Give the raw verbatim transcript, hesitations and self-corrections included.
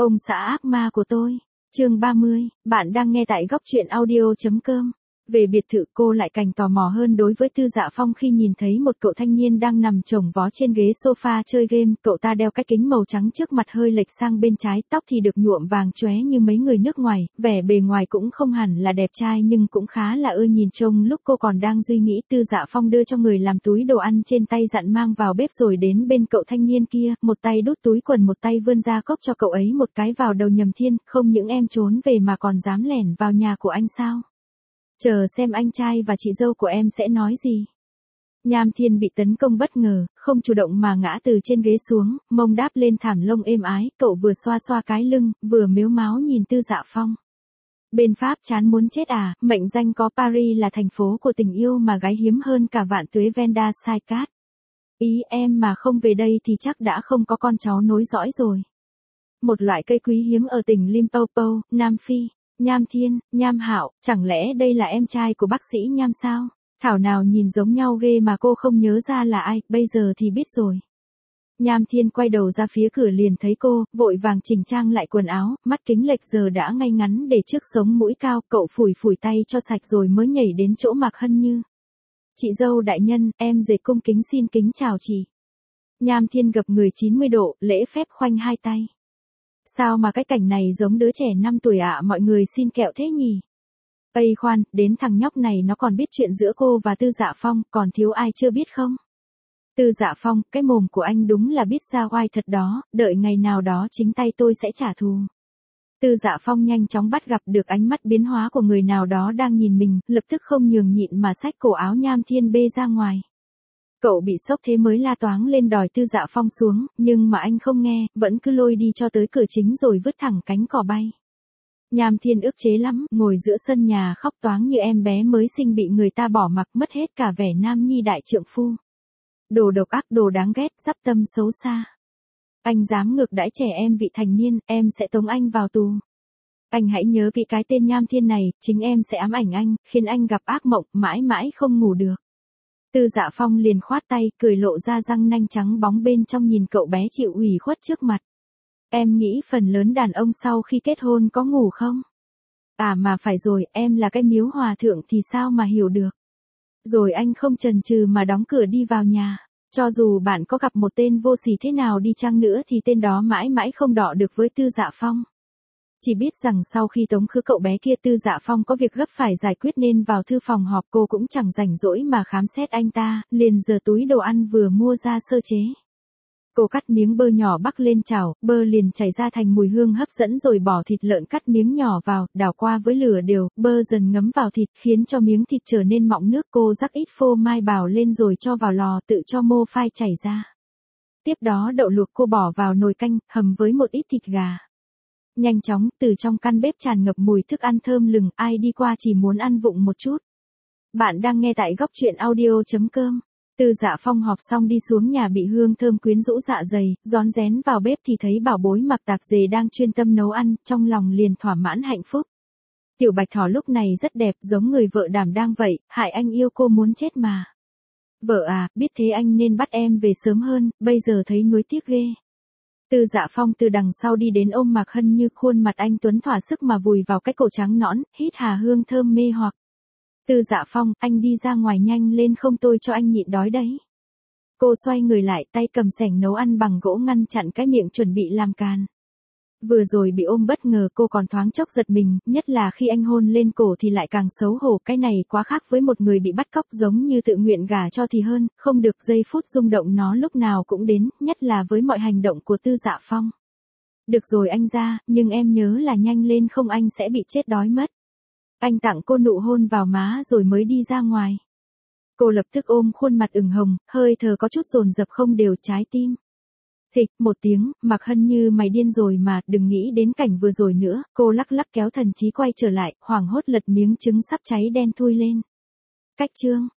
Ông xã ác ma của tôi. Chương ba mươi, bạn đang nghe tại góc truyện audio.com. Về biệt thự cô lại càng tò mò hơn đối với Tư Dạ Phong khi nhìn thấy một cậu thanh niên đang nằm chồng vó trên ghế sofa chơi game. Cậu ta đeo cái kính màu trắng trước mặt hơi lệch sang bên trái, tóc thì được nhuộm vàng chóe như mấy người nước ngoài, vẻ bề ngoài cũng không hẳn là đẹp trai nhưng cũng khá là ưa nhìn trông. Lúc cô còn đang suy nghĩ, Tư Dạ Phong đưa cho người làm túi đồ ăn trên tay dặn mang vào bếp rồi đến bên cậu thanh niên kia, một tay đút túi quần một tay vươn ra cốc cho cậu ấy một cái vào đầu. Nhầm thiên, không những em trốn về mà còn dám lẻn vào nhà của anh sao? Chờ xem anh trai và chị dâu của em sẽ nói gì. Nham Thiên bị tấn công bất ngờ, không chủ động mà ngã từ trên ghế xuống, mông đáp lên thảm lông êm ái, cậu vừa xoa xoa cái lưng, vừa mếu máo nhìn Tư Dạ Phong. Bên Pháp chán muốn chết à, mệnh danh có Paris là thành phố của tình yêu mà gái hiếm hơn cả vạn tuế Venda Sai Cát. Ý em mà không về đây thì chắc đã không có con cháu nối dõi rồi. Một loại cây quý hiếm ở tỉnh Limpopo, Nam Phi. Nham Thiên, Nham Hạo, chẳng lẽ đây là em trai của bác sĩ Nham sao? Thảo nào nhìn giống nhau ghê mà cô không nhớ ra là ai, bây giờ thì biết rồi. Nham Thiên quay đầu ra phía cửa liền thấy cô, vội vàng chỉnh trang lại quần áo, mắt kính lệch giờ đã ngay ngắn để trước sống mũi cao, cậu phủi phủi tay cho sạch rồi mới nhảy đến chỗ Mạc Hân Như. Chị dâu đại nhân, em dệt cung kính xin kính chào chị. Nham Thiên gập người chín mươi độ, lễ phép khoanh hai tay. Sao mà cái cảnh này giống đứa trẻ năm tuổi ạ, mọi người xin kẹo thế nhỉ? Ây khoan, đến thằng nhóc này nó còn biết chuyện giữa cô và Tư Dạ Phong, còn thiếu ai chưa biết không? Tư Dạ Phong, cái mồm của anh đúng là biết ra oai thật đó, đợi ngày nào đó chính tay tôi sẽ trả thù. Tư Dạ Phong nhanh chóng bắt gặp được ánh mắt biến hóa của người nào đó đang nhìn mình, lập tức không nhường nhịn mà xách cổ áo Nham Thiên bê ra ngoài. Cậu bị sốc thế mới la toáng lên đòi Tư Dạ Phong xuống, nhưng mà anh không nghe, vẫn cứ lôi đi cho tới cửa chính rồi vứt thẳng cánh cỏ bay. Nham Thiên ức chế lắm, ngồi giữa sân nhà khóc toáng như em bé mới sinh bị người ta bỏ mặc, mất hết cả vẻ nam nhi đại trượng phu. Đồ độc ác, đồ đáng ghét, dắp tâm xấu xa. Anh dám ngược đãi trẻ em vị thành niên, em sẽ tống anh vào tù. Anh hãy nhớ kỹ cái tên Nham Thiên này, chính em sẽ ám ảnh anh, khiến anh gặp ác mộng, mãi mãi không ngủ được. Tư Dạ Phong liền khoát tay, cười lộ ra răng nanh trắng bóng bên trong nhìn cậu bé chịu ủy khuất trước mặt. Em nghĩ phần lớn đàn ông sau khi kết hôn có ngủ không? À mà phải rồi, em là cái miếu hòa thượng thì sao mà hiểu được. Rồi anh không chần chừ mà đóng cửa đi vào nhà. Cho dù bạn có gặp một tên vô sỉ thế nào đi chăng nữa thì tên đó mãi mãi không đọ được với Tư Dạ Phong. Chỉ biết rằng sau khi tống khứ cậu bé kia, Tư Dạ Phong có việc gấp phải giải quyết nên vào thư phòng họp, cô cũng chẳng rảnh rỗi mà khám xét anh ta, liền giở túi đồ ăn vừa mua ra sơ chế. Cô cắt miếng bơ nhỏ bắc lên chảo, bơ liền chảy ra thành mùi hương hấp dẫn rồi bỏ thịt lợn cắt miếng nhỏ vào, đảo qua với lửa đều, bơ dần ngấm vào thịt khiến cho miếng thịt trở nên mọng nước. Cô rắc ít phô mai bào lên rồi cho vào lò, tự cho mô phai chảy ra. Tiếp đó đậu luộc cô bỏ vào nồi canh, hầm với một ít thịt gà. Nhanh chóng, từ trong căn bếp tràn ngập mùi thức ăn thơm lừng, ai đi qua chỉ muốn ăn vụng một chút. Bạn đang nghe tại góc truyện audio.com. Tư Dạ Phong họp xong đi xuống nhà bị hương thơm quyến rũ dạ dày, rón rén vào bếp thì thấy bảo bối mặc tạp dề đang chuyên tâm nấu ăn, trong lòng liền thỏa mãn hạnh phúc. Tiểu Bạch Thỏ lúc này rất đẹp, giống người vợ đảm đang vậy, hại anh yêu cô muốn chết mà. Vợ à, biết thế anh nên bắt em về sớm hơn, bây giờ thấy nuối tiếc ghê. Tư Dạ Phong từ đằng sau đi đến ôm Mạc Hân Như, khuôn mặt anh tuấn thỏa sức mà vùi vào cái cổ trắng nõn, hít hà hương thơm mê hoặc. Tư Dạ Phong, anh đi ra ngoài nhanh lên không tôi cho anh nhịn đói đấy. Cô xoay người lại, tay cầm xẻng nấu ăn bằng gỗ ngăn chặn cái miệng chuẩn bị làm càn. Vừa rồi bị ôm bất ngờ cô còn thoáng chốc giật mình, nhất là khi anh hôn lên cổ thì lại càng xấu hổ, cái này quá khác với một người bị bắt cóc, giống như tự nguyện gả cho thì hơn, không được giây phút rung động nó lúc nào cũng đến, nhất là với mọi hành động của Tư Dạ Phong. Được rồi anh ra, nhưng em nhớ là nhanh lên không anh sẽ bị chết đói mất. Anh tặng cô nụ hôn vào má rồi mới đi ra ngoài. Cô lập tức ôm khuôn mặt ửng hồng, hơi thở có chút dồn dập không đều trái tim. Thịch, một tiếng, Mạc Hân Như mày điên rồi mà, đừng nghĩ đến cảnh vừa rồi nữa, cô lắc lắc kéo thần trí quay trở lại, hoảng hốt lật miếng trứng sắp cháy đen thui lên. Cách chương.